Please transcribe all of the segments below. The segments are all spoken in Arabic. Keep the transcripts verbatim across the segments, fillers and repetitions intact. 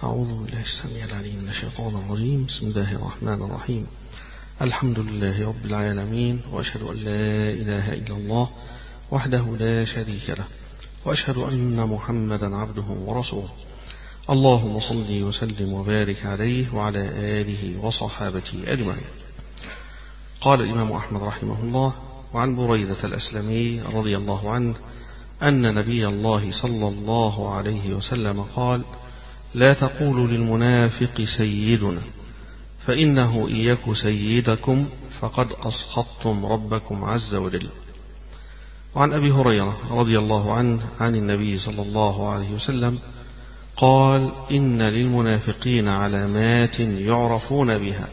أعوذ بالله السميع العليم من الشيطان الرجيم. بسم الله الرحمن الرحيم. الحمد لله رب العالمين، وأشهد أن لا إله إلا الله وحده لا شريك له، وأشهد أن محمدا عبده ورسوله. اللهم صل وسلم وبارك عليه وعلى آله وصحابته أجمعين. قال الإمام أحمد رحمه الله: وعن بريدة الأسلمي رضي الله عنه أن نبي الله صلى الله عليه وسلم قال: لا تقولوا للمنافق سيدنا، فإنه إن يك سيدكم فقد أسخطتم ربكم عز وجل. وعن أبي هريرة رضي الله عنه عن النبي صلى الله عليه وسلم قال: إن للمنافقين علامات يعرفون بها.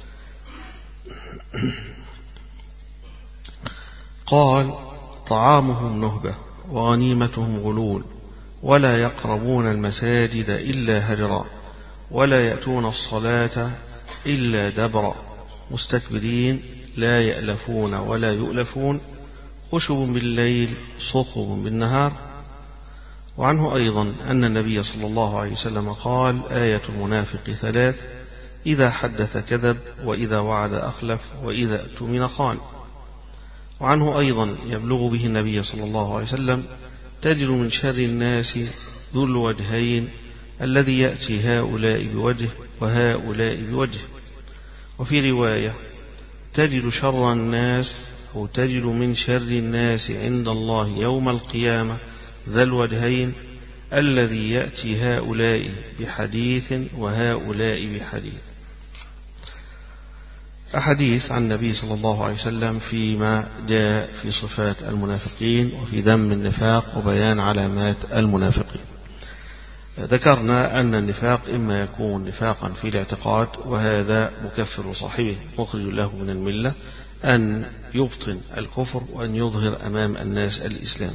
قال: طعامهم نهبة وغنيمتهم غلول، ولا يقربون المساجد إلا هجرا، ولا يأتون الصلاة إلا دبرا، مستكبرين لا يألفون ولا يؤلفون، خشب بالليل صخب بالنهار. وعنه أيضا أن النبي صلى الله عليه وسلم قال: آية المنافق ثلاث: إذا حدث كذب، وإذا وعد أخلف، وإذا اؤتمن خان. وعنه أيضا يبلغ به النبي صلى الله عليه وسلم: تجد من شر الناس ذو الوجهين الذي يأتي هؤلاء بوجه وهؤلاء بوجه. وفي رواية: تجد شر الناس أو تجد من شر الناس عند الله يوم القيامة ذا الوجهين الذي يأتي هؤلاء بحديث وهؤلاء بحديث. أحاديث عن النبي صلى الله عليه وسلم فيما جاء في صفات المنافقين وفي ذم النفاق وبيان علامات المنافقين. ذكرنا أن النفاق إما يكون نفاقا في الاعتقاد، وهذا مكفر صاحبه مخرج له من الملة، أن يبطن الكفر وأن يظهر أمام الناس الإسلام.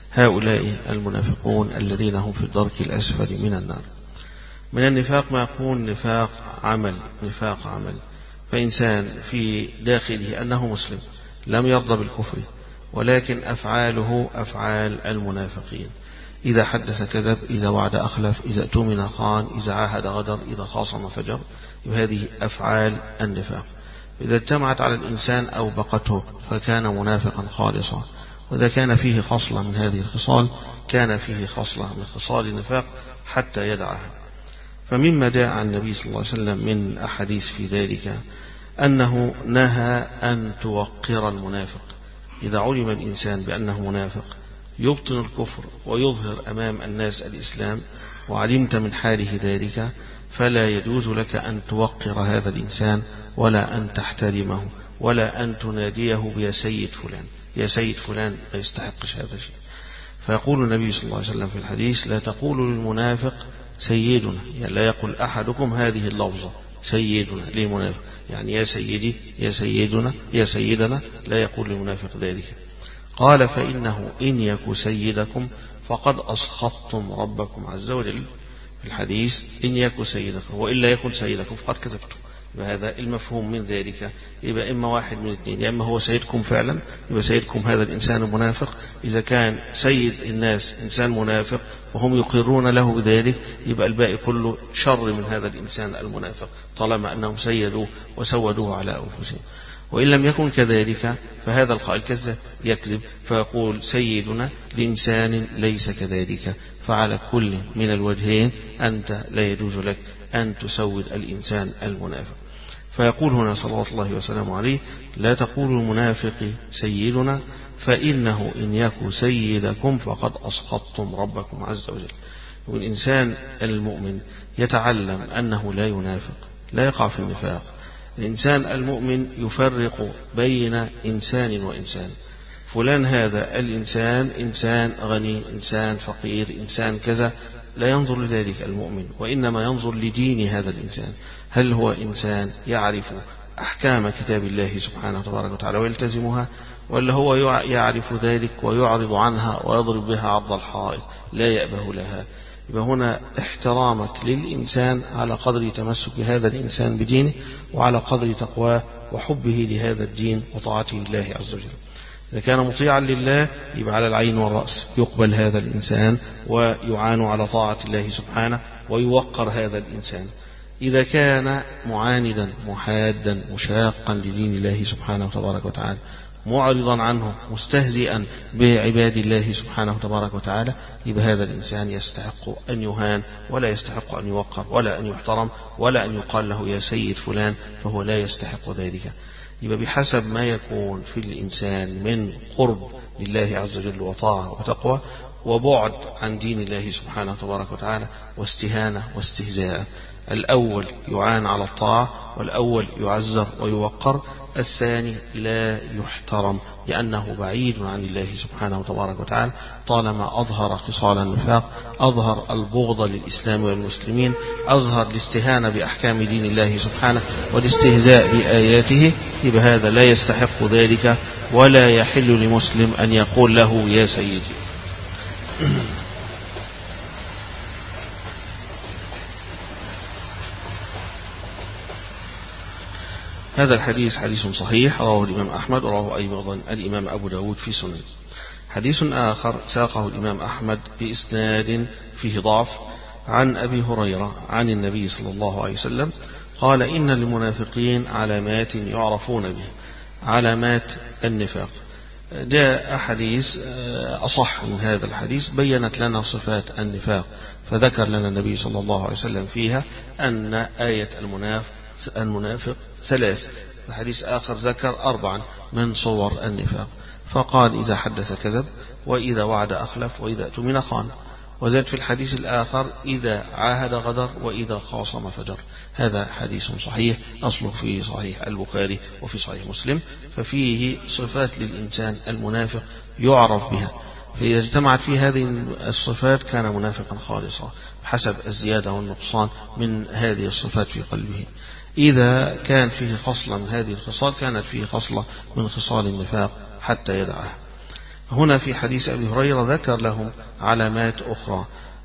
هؤلاء المنافقون الذين هم في الدرك الأسفل من النار. من النفاق ما يكون نفاق عمل نفاق عمل فإنسان في داخله أنه مسلم لم يرضى بالكفر، ولكن أفعاله أفعال المنافقين. إذا حدث كذب، إذا وعد أخلف، إذا اؤتمن خان، إذا عاهد غدر، إذا خاصم فجر. هذه أفعال النفاق. إذا اجتمعت على الإنسان أوبقته فكان منافقا خالصا، وإذا كان فيه خصلة من هذه الخصال كان فيه خصلة من خصال النفاق حتى يدعها. فمما جاء عن النبي صلى الله عليه وسلم من أحاديث في ذلك أنه نهى أن توقر المنافق. إذا علم الإنسان بأنه منافق يبطن الكفر ويظهر أمام الناس الإسلام، وعلمت من حاله ذلك، فلا يجوز لك أن توقر هذا الإنسان، ولا أن تحترمه، ولا أن تناديه بيا سيد فلان. يا سيد فلان لا يستحقش هذا الشيء. فيقول النبي صلى الله عليه وسلم في الحديث: لا تقولوا للمنافق سيدنا، يعني لا يقول أحدكم هذه اللفظة سيدنا لمنافق، يعني يا سيدي، يا سيدنا، يا سيدنا، لا يقول للمنافق ذلك. قال: فإنه إن يك سيدكم فقد أسخطتم ربكم عز وجل. في الحديث: إن يك سيدكم، وإلا يكن سيدكم فقد كذبتم. وهذا المفهوم من ذلك يبقى إما واحد من الاثنين: يا إما هو سيدكم فعلا، يبقى سيدكم هذا الإنسان المنافق. إذا كان سيد الناس إنسان منافق وهم يقرون له بذلك، يبقى الباقي كله شر من هذا الإنسان المنافق، طالما أنهم سيدوه وسودوه على أنفسهم. وإن لم يكن كذلك فهذا القائل كذب يكذب، فيقول سيدنا لإنسان ليس كذلك. فعلى كل من الوجهين أنت لا يجوز لك أن تسود الإنسان المنافق. فيقول هنا صلوات الله وسلامه عليه: لا تقولوا المنافق سيدنا، فإنه إن يك سيدكم فقد أسخطتم ربكم عز وجل. والإنسان المؤمن يتعلم أنه لا ينافق، لا يقع في النفاق. الإنسان المؤمن يفرق بين إنسان وإنسان. فلان هذا الإنسان إنسان غني، إنسان فقير، إنسان كذا، لا ينظر لذلك المؤمن، وإنما ينظر لدين هذا الإنسان. هل هو إنسان يعرف أحكام كتاب الله سبحانه وتعالى ويلتزمها، ولا هو يعرف ذلك ويعرض عنها ويضرب بها عرض الحائط لا يأبه لها؟ يبقى هنا احترامك للإنسان على قدر تمسك هذا الإنسان بدينه، وعلى قدر تقواه وحبه لهذا الدين وطاعته لله عز وجل. إذا كان مطيعا لله يبقى على العين والرأس يقبل هذا الإنسان ويعان على طاعة الله سبحانه ويوقر هذا الإنسان. إذا كان معاندا محادا مشاقا لدين الله سبحانه وتبارك وتعالى معرضا عنه مستهزئا بعباد الله سبحانه وتبارك وتعالى يبقى هذا الإنسان يستحق أن يهان ولا يستحق أن يوقر ولا أن يحترم ولا أن يقال له يا سيد فلان، فهو لا يستحق ذلك. يبقى بحسب ما يكون في الإنسان من قرب لله عز وجل وطاعة وتقوى وبعد عن دين الله سبحانه وتبارك وتعالى واستهانة واستهزاء. الأول يعان على الطاعة والأول يعزر ويوقر، الثاني لا يحترم لأنه بعيد عن الله سبحانه وتبارك وتعالى طالما أظهر خصال النفاق، أظهر البغض للإسلام والمسلمين، أظهر الاستهانة بأحكام دين الله سبحانه والاستهزاء بآياته، يبقى هذا لا يستحق ذلك ولا يحل لمسلم أن يقول له يا سيدي. هذا الحديث حديث صحيح رواه الإمام أحمد ورواه أيضا الإمام أبو داود في سنن. حديث آخر ساقه الإمام أحمد بإسناد فيه ضعف عن أبي هريرة عن النبي صلى الله عليه وسلم قال إن للمنافقين علامات يعرفون بها، علامات النفاق. جاء حديث أصح من هذا الحديث بيّنت لنا صفات النفاق، فذكر لنا النبي صلى الله عليه وسلم فيها أن آية المنافق المنافق ثلاث. في حديث آخر ذكر أربعا من صور النفاق، فقال إذا حدث كذب، وإذا وعد أخلف، وإذا اؤتمن خان، وزاد في الحديث الآخر إذا عاهد غدر، وإذا خاصم فجر. هذا حديث صحيح أصله في صحيح البخاري وفي صحيح مسلم، ففيه صفات للإنسان المنافق يعرف بها، فإذا اجتمعت في هذه الصفات كان منافقا خالصا بحسب الزيادة والنقصان من هذه الصفات في قلبه. إذا كان فيه خصلة من هذه الخصال كانت فيه خصلة من خصال النفاق حتى يدعها. هنا في حديث أبي هريرة ذكر لهم علامات أخرى،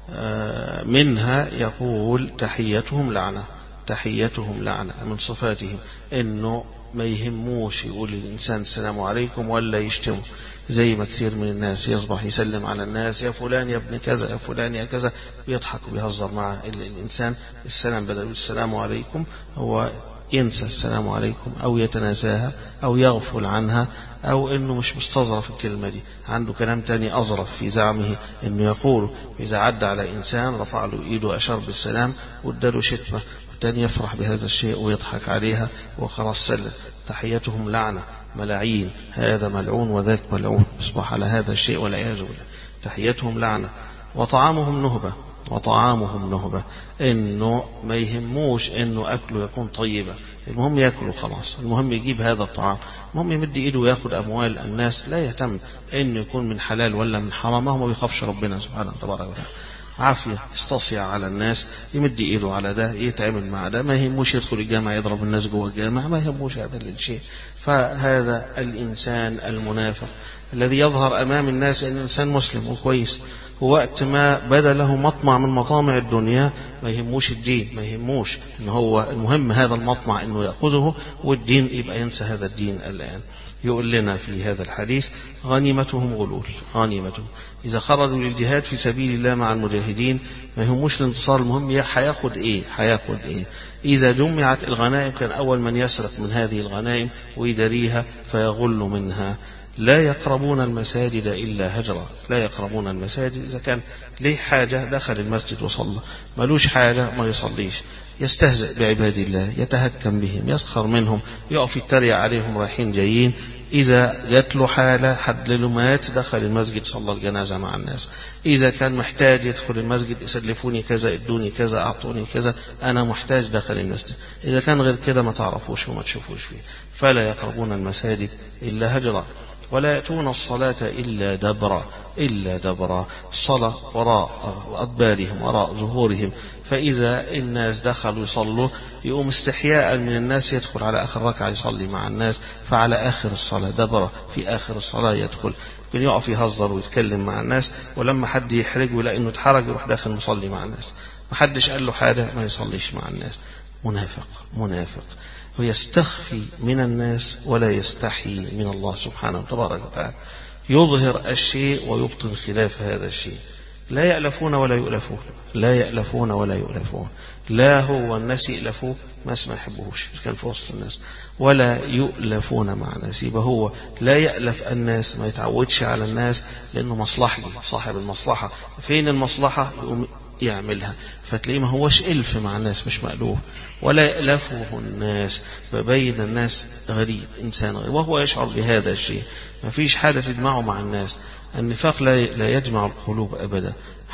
منها يقول تحيتهم لعنة، تحيتهم لعنة من صفاتهم إنه ما يهموش يقول للإنسان السلام عليكم ولا يشتمه، زي ما كثير من الناس يصبح يسلم على الناس يا فلان يا ابن كذا يا فلان يا كذا، بيضحك وبيهزر مع الإنسان السلام، بدل السلام عليكم هو ينسى السلام عليكم أو يتناساها أو يغفل عنها أو إنه مش مستظرف الكلمة دي، عنده كلام تاني أظرف في زعمه إنه يقول إذا عدى على إنسان رفع له إيده وأشار بالسلام واداله شتمة، والتاني يفرح بهذا الشيء ويضحك عليها وخلاص سلم. تحيتهم لعنة، ملاعين، هذا ملعون وذاك ملعون، اصبح على هذا الشيء والعياذ بالله. تحيتهم لعنة. وطعامهم نهبة، وطعامهم نهبة، إنه ما يهموش إنه أكله يكون طيبا، المهم يأكله خلاص، المهم يجيب هذا الطعام، المهم يمد إيده ويأخذ أموال الناس، لا يهتم إنه يكون من حلال ولا من حرام، ما بيخافش ربنا سبحانه وتعالى، عافية يستصيع على الناس، يمد إيده على ده، يتعامل مع ده، ما يهموش يدخل الجامع يضرب الناس جوه الجامع، ما يهموش هذا الشيء. فهذا الإنسان المنافق الذي يظهر أمام الناس أن الإنسان مسلم وكويس، ووقت ما بدا له مطمع من مطامع الدنيا ما يهموش الدين، ما يهموش إن هو المهم هذا المطمع إنه يأخذه، والدين يبقى ينسى هذا الدين الآن. يقول لنا في هذا الحديث غنيمتهم غلول، غنيمتهم إذا خرجوا للجهاد في سبيل الله مع المجاهدين ما يهموش الانتصار، المهم حياخد إيه حياخد إيه. إذا جمعت الغنائم كان أول من يسرق من هذه الغنائم ويدريها فيغل منها. لا يقربون المساجد إلا هجرا، لا يقربون المساجد، إذا كان ليه حاجة دخل المسجد وصلى، ملوش حاجة ما يصليش، يستهزئ بعباد الله، يتهكم بهم، يسخر منهم، يقف يتريق عليهم رايحين جايين. إذا جات له حالة حد له مات دخل المسجد صلى الجنازة مع الناس. إذا كان محتاج يدخل المسجد يسلفوني كذا ادوني كذا أعطوني كذا أنا محتاج دخل المسجد. إذا كان غير كده ما تعرفوش وما تشوفوش فيه. فلا يقربون المساجد إلا هجرا ولا يأتون الصلاة إلا دبرا، إلا دبرا، الصلاة وراء أدبارهم وراء ظهورهم. فإذا الناس دخلوا يصلوا يقوم استحياء من الناس يدخل على آخر ركعة يصلي مع الناس، فعلى آخر الصلاة دبرا، في آخر الصلاة يدخل، يمكن يقف يهزر ويتكلم مع الناس، ولما حد يحرج ولا إنه اتحرج يروح داخل مصلي مع الناس، ما حدش قال له حاجة ما يصليش مع الناس. منافق، منافق. ويستخفي من الناس ولا يستحي من الله سبحانه وتبارك وتعالى، يظهر الشيء ويبطن خلاف هذا الشيء. لا يألفون ولا يؤلفون، لا يألفون ولا يؤلفون، لا هو الناس يألفوه ناس ما يحبوهوش كان في وسط الناس، ولا يؤلفون مع ناس، يبقى هو لا يألف الناس، ما يتعودش على الناس لأنه مصلحي، صاحب المصلحة، فين المصلحة يقوم يعملها، فتلاقيه ما هوش ألف مع الناس، مش مألوف. ولا يألفه الناس، فبين الناس غريب، إنسان غريب، وهو يشعر بهذا الشيء. ما فيش حاجة تجمعه مع الناس. النفاق لا يجمع القلوب أبدا،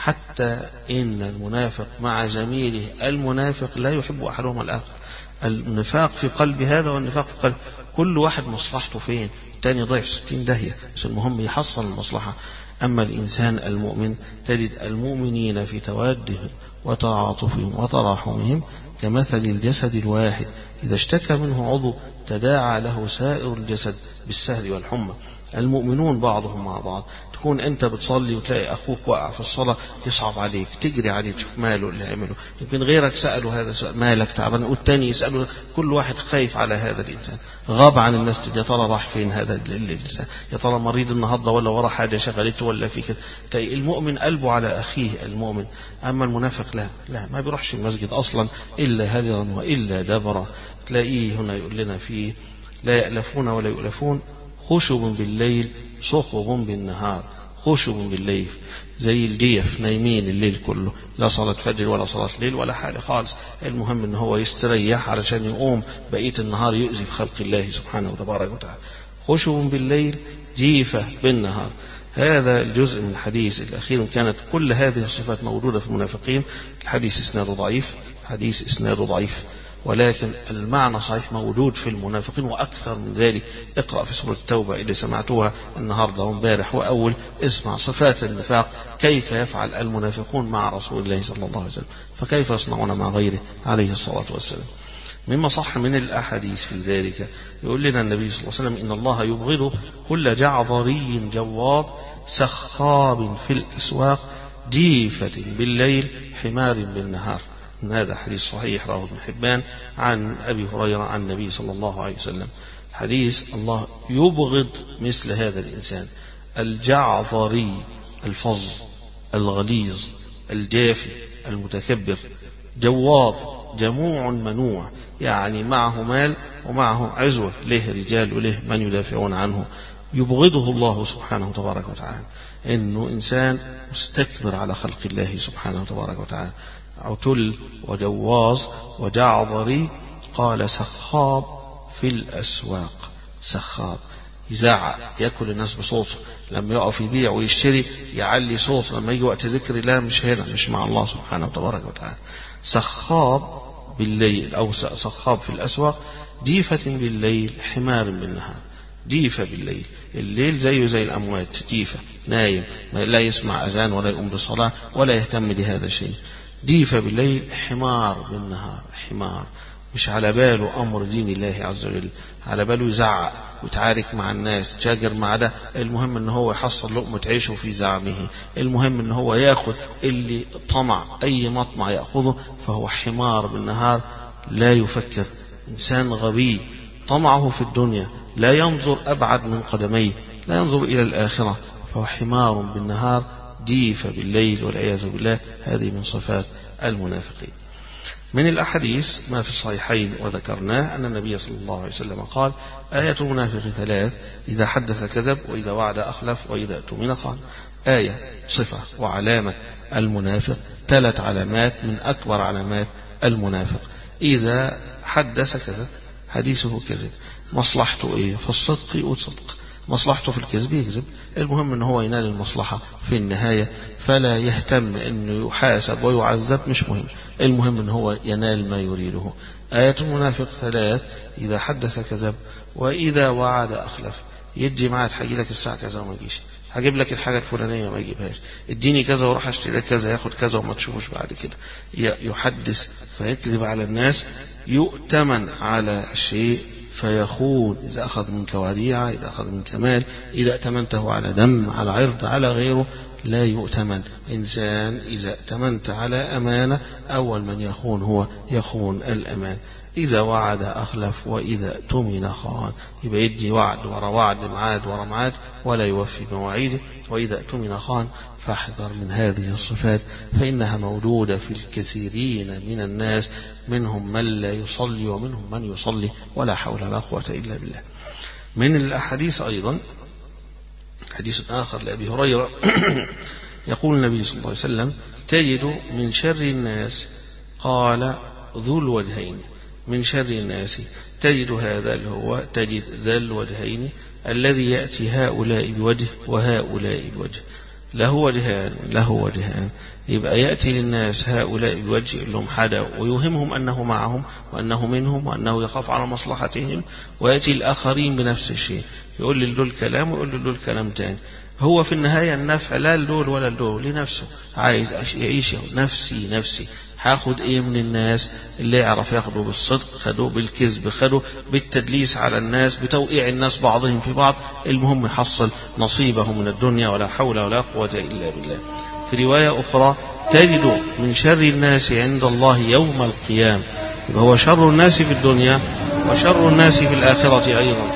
حتى إن المنافق مع زميله المنافق لا يحب أحدهما الآخر. النفاق في قلب هذا والنفاق في قلب، كل واحد مصلحته فين، الثاني ضعف ستين داهية، بس المهم يحصل المصلحة. أما الإنسان المؤمن تجد المؤمنين في توادهم وتعاطفهم وتراحمهم كمثل الجسد الواحد، إذا اشتكى منه عضو تداعى له سائر الجسد بالسهر والحمى. المؤمنون بعضهم مع بعض، تكون أنت بتصلي وتلاقي أخوك وقع في الصلاة يصعب عليك، تجري عليه تشوف ماله اللي عمله، يمكن غيرك سأله هذا سؤال مالك تعبان، والتاني يسأله، كل واحد خايف على هذا الإنسان، غاب عن المسجد، يا ترى راح فين هذا الإنسان، يا ترى مريض النهارده ولا ورا حاجة شغلته ولا في كده. المؤمن قلبه على أخيه المؤمن. أما المنافق لا لا ما بيروحش المسجد أصلا إلا هدرا وإلا دبرا. تلاقيه هنا يقول لنا فيه لا يألفون ولا يؤلفون، خشب بالليل صخب بالنهار. خشب بالليل زي الجيف، نايمين الليل كله، لا صلاة فجر ولا صلاة ليل ولا حاجة خالص، المهم ان هو يستريح علشان يقوم بقية النهار يؤذي في خلق الله سبحانه وتبارك وتعالى. خشب بالليل جيفة بالنهار. هذا الجزء من الحديث الأخير، كانت كل هذه الصفات موجودة في المنافقين. الحديث إسناده ضعيف، حديث إسناده ضعيف، ولكن المعنى صحيح موجود في المنافقين وأكثر من ذلك. اقرأ في سورة التوبة اللي سمعتوها النهاردة وامبارح وأول، اسمع صفات النفاق، كيف يفعل المنافقون مع رسول الله صلى الله عليه وسلم، فكيف يصنعون مع غيره عليه الصلاة والسلام. مما صح من الأحاديث في ذلك، يقول لنا النبي صلى الله عليه وسلم إن الله يبغض كل جعظري جواظ سخاب في الأسواق جيفة بالليل حمار بالنهار. هذا حديث صحيح رواه ابن حبان عن أبي هريرة عن النبي صلى الله عليه وسلم. حديث الله يبغض مثل هذا الإنسان الجعظري الفظ الغليظ الجافي المتكبر. جواظ جموع منوع، يعني معه مال ومعه عزوة، له رجال وله من يدافعون عنه. يبغضه الله سبحانه وتبارك وتعالى، إنه إنسان مستكبر على خلق الله سبحانه وتبارك وتعالى. عتل وجواز وجعظري. قال سخاب في الأسواق، سخاب يزعق، يأكل الناس بصوته، لما يقف يبيع ويشتري يعلي صوت، لما يجي وقت ذكر الله مش هنا، مش مع الله سبحانه وتبارك وتعالى. سخاب بالليل أو سخاب في الأسواق جيفة بالليل حمار بالنهار. جيفة بالليل، الليل زيه زي الأموات، جيفة نايم لا يسمع أذان ولا يقوم بالصلاة ولا يهتم لهذا الشيء. جيفة بالليل حمار بالنهار. حمار مش على باله أمر دين الله عز وجل، على باله يزعق ويتعارك مع الناس، تاجر مع ده، المهم ان هو يحصل لقمة عيشه في زعمه، المهم ان هو ياخذ اللي طمع، اي مطمع ياخذه، فهو حمار بالنهار لا يفكر. انسان غبي طمعه في الدنيا، لا ينظر ابعد من قدميه، لا ينظر الى الاخرة، فهو حمار بالنهار جيف بالليل والعياذ بالله. هذه من صفات المنافقين. من الأحاديث ما في الصحيحين وذكرناه أن النبي صلى الله عليه وسلم قال: آية المنافق ثلاث: إذا حدث كذب، وإذا وعد أخلف، وإذا اؤتمن خان. آية صفة وعلامة المنافق، ثلاث علامات من أكبر علامات المنافق. إذا حدث كذب، حديثه كذب، مصلحته إيه؟ في الصدق يصدق، مصلحته في الكذب يكذب، المهم أنه هو ينال المصلحة في النهاية، فلا يهتم أنه يحاسب ويعذب، مش مهم، المهم أنه هو ينال ما يريده. آية المنافق ثلاث: إذا حدث كذب، وإذا وعد أخلف. يجي معك حاجي لك الساعة كذا وما يجيش، هجيب لك الحاجة الفلانية ما يجيبهاش، اديني كذا وراح اشتري لك كذا، ياخد كذا وما تشوفوش بعد كده. يحدث فيكذب على الناس، يؤتمن على شيء فيخون. إذا أخذ منك وديعة، إذا أخذ منك مال، إذا ائتمنته على دم، على عرض، على غيره، لا يؤتمن. إنسان إذا ائتمنت على أمانة، أول من يخون هو يخون الأمان. إذا وعد أخلف وإذا اؤتمن خان. يبقى يدي وعد ورا وعد، معاد ورا معاد، ولا يوفي بمواعيده. وإذا اؤتمن خان. فاحذر من هذه الصفات، فإنها موجودة في الكثيرين من الناس، منهم من لا يصلي ومنهم من يصلي، ولا حول ولا قوة إلا بالله. من الأحاديث أيضا حديث آخر لأبي هريرة يقول النبي صلى الله عليه وسلم: تجد من شر الناس، قال ذو الوجهين. من شر الناس تجد هذا اللي هو تجد ذا الوجهين الذي يأتي هؤلاء بوجه وهؤلاء بوجه، له وجهان له وجهان. يبقى يأتي للناس هؤلاء بوجه يقول لهم حدا ويوهمهم أنه معهم وأنه منهم وأنه يخاف على مصلحتهم، ويأتي الآخرين بنفس الشيء، يقول للدول كلام ويقول للدول كلام تاني. هو في النهاية النفع لا لدول ولا لدول، لنفسه عايز يعيش نفسي نفسي. هاخد ايه من الناس؟ اللي يعرف ياخده بالصدق خدوه، بالكذب خدوه، بالتدليس على الناس، بتوقيع الناس بعضهم في بعض، المهم يحصل نصيبه من الدنيا، ولا حول ولا قوة إلا بالله. في رواية أخرى: تجد من شر الناس عند الله يوم القيامة. هو شر الناس في الدنيا وشر الناس في الآخرة أيضا.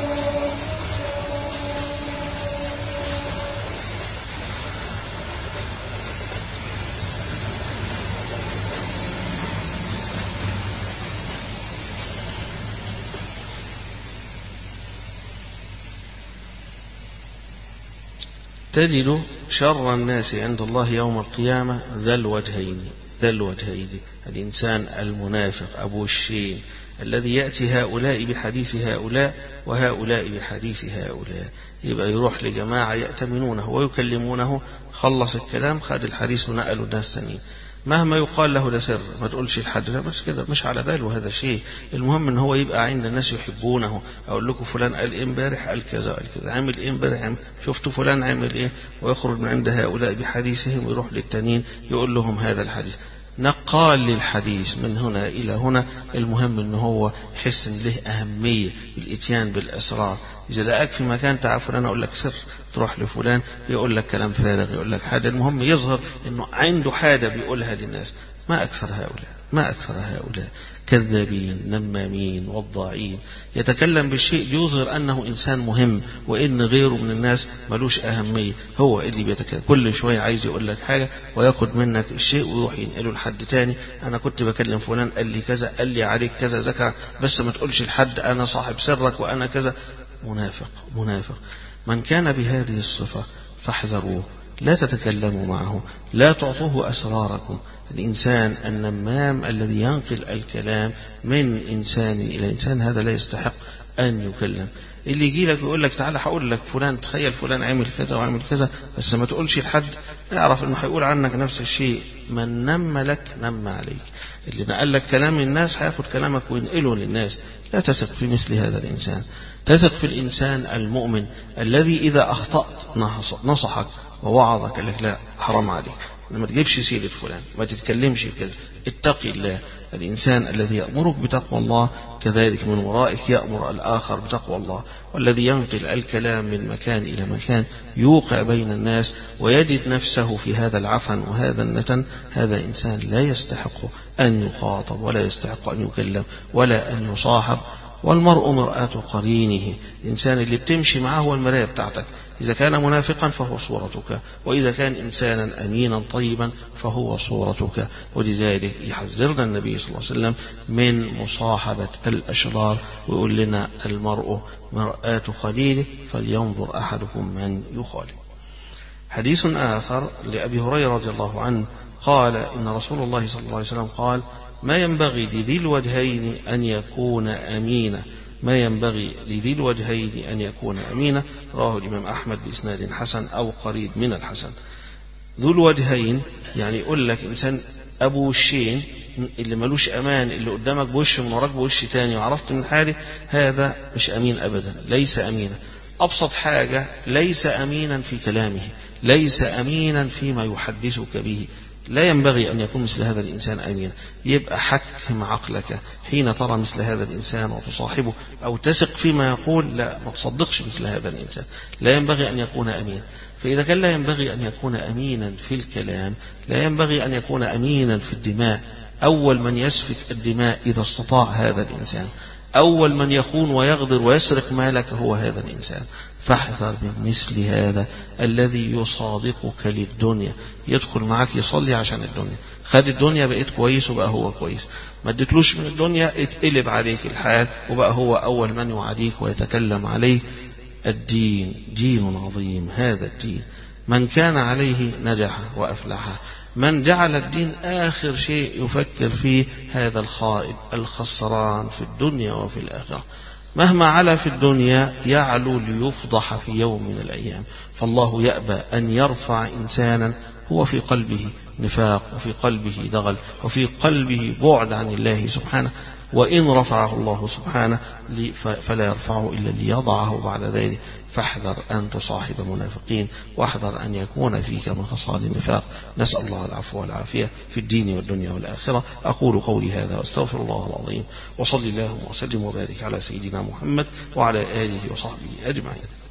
تجد شر الناس عند الله يوم القيامة ذا الوجهين. ذا الوجهين الإنسان المنافق أبو الشين، الذي يأتي هؤلاء بحديث هؤلاء وهؤلاء بحديث هؤلاء. يبقى يروح لجماعة يأتمنونه ويكلمونه، خلص الكلام خد الحديث ونقلوا الناس ثانيين. مهما يقال له ده سر، ما تقولش لحد، لا بس كده مش على باله هذا الشيء. المهم ان هو يبقى عند الناس يحبونه. اقول لكم فلان قال امبارح قال كذا قال كذا، عمل ايه امبارح، شفتوا فلان عمل ايه، ويخرج من عند هؤلاء بحديثهم ويروح للتانيين يقول لهم هذا الحديث. نقال للحديث من هنا إلى هنا. المهم ان هو يحس ان له أهمية الاتيان بالأسرار. إذا لقاك في مكان تعال فلان أقول لك سر، تروح لفلان يقول لك كلام فارغ، يقول لك حاجة. المهم يظهر إنه عنده حاجة بيقولها للناس. ما أكثر هؤلاء ما أكثر هؤلاء كذابين نمامين وضاعين. يتكلم بالشيء ليظهر أنه إنسان مهم، وإن غيره من الناس ملوش أهمية. هو اللي بيتكلم كل شوية عايز يقول لك حاجة وياخد منك الشيء ويروح ينقله لحد تاني. أنا كنت بكلم فلان قال لي كذا، قال لي عليك كذا ذكر، بس ما تقولش لحد أنا صاحب سرك وأنا كذا. منافق منافق. من كان بهذه الصفة فاحذروه، لا تتكلموا معه، لا تعطوه أسراركم. الإنسان النمام الذي ينقل الكلام من إنسان إلى إنسان هذا لا يستحق أن يكلم. اللي يجي لك ويقول لك تعالى هقول لك فلان، تخيل فلان عمل كذا وعمل كذا، بس ما تقولش لحد، اعرف انه هيقول عنك نفس الشيء. من نم لك نم عليك. اللي نقل لك كلام الناس هياخد كلامك وينقله للناس. لا تثق في مثل هذا الإنسان. تثق في الإنسان المؤمن الذي إذا أخطأت نصحك ووعظك، قال لك لا حرام عليك، ما تجيبش سيرة فلان، ما تتكلمش في كذا، اتقي الله. الإنسان الذي يأمرك بتقوى الله كذلك من ورائك يأمر الآخر بتقوى الله. والذي ينقل الكلام من مكان إلى مكان يوقع بين الناس ويجد نفسه في هذا العفن وهذا النتن، هذا إنسان لا يستحق أن يخاطب ولا يستحق أن يكلم ولا أن يصاحب. والمرء مرآة قرينه. الإنسان اللي بتمشي معه هو المراية بتاعتك. إذا كان منافقا فهو صورتك، وإذا كان إنسانا أمينا طيبا فهو صورتك. ولذلك يحذرنا النبي صلى الله عليه وسلم من مصاحبة الأشرار، ويقول لنا المرء مرآة قليله فلينظر أحدكم من يخالف. حديث آخر لأبي هريرة رضي الله عنه قال إن رسول الله صلى الله عليه وسلم قال: ما ينبغي لذي الوجهين أن يكون أمينا. ما ينبغي لذي الوجهين أن يكون أمينا. رواه الإمام أحمد بإسناد حسن أو قريب من الحسن. ذو الوجهين يعني يقول لك إنسان أبو وشين، اللي ملوش أمان، اللي قدامك بوش من وراك بوش تاني وعرفت من حاله، هذا مش أمين أبدا، ليس أمينا. أبسط حاجة ليس أمينا في كلامه، ليس أمينا فيما يحدثك به. لا ينبغي أن يكون مثل هذا الإنسان أمينا. يبقى حكم عقلك حين ترى مثل هذا الإنسان وتصاحبه أو تثق فيما يقول، لا ما تصدقش مثل هذا الإنسان. لا ينبغي أن يكون أمينا. فإذا كان لا ينبغي أن يكون أمينا في الكلام، لا ينبغي أن يكون أمينا في الدماء. أول من يسفك الدماء إذا استطاع هذا الإنسان، أول من يخون ويغدر ويسرق مالك هو هذا الإنسان. فاحذر من مثل هذا الذي يصادقك للدنيا، يدخل معك يصلي عشان الدنيا، خد الدنيا بقيت كويس وبقى هو كويس، ما اديتلوش من الدنيا اتقلب عليك الحال وبقى هو أول من يعاديك ويتكلم عليه. الدين دين عظيم، هذا الدين من كان عليه نجح وأفلح، من جعل الدين آخر شيء يفكر فيه هذا الخائب الخسران في الدنيا وفي الآخرة. مهما علا في الدنيا يعلو ليفضح في يوم من الأيام. فالله يأبى أن يرفع إنسانا هو في قلبه نفاق وفي قلبه دغل وفي قلبه بعد عن الله سبحانه، وإن رفعه الله سبحانه فلا يرفعه إلا ليضعه بعد ذلك. فاحذر أن تصاحب المنافقين، واحذر أن يكون فيك من خصال النفاق. نسأل الله العفو والعافية في الدين والدنيا والآخرة. أقول قولي هذا واستغفر الله العظيم، وصلي اللهم وسلم وبارك على سيدنا محمد وعلى آله وصحبه أجمعين.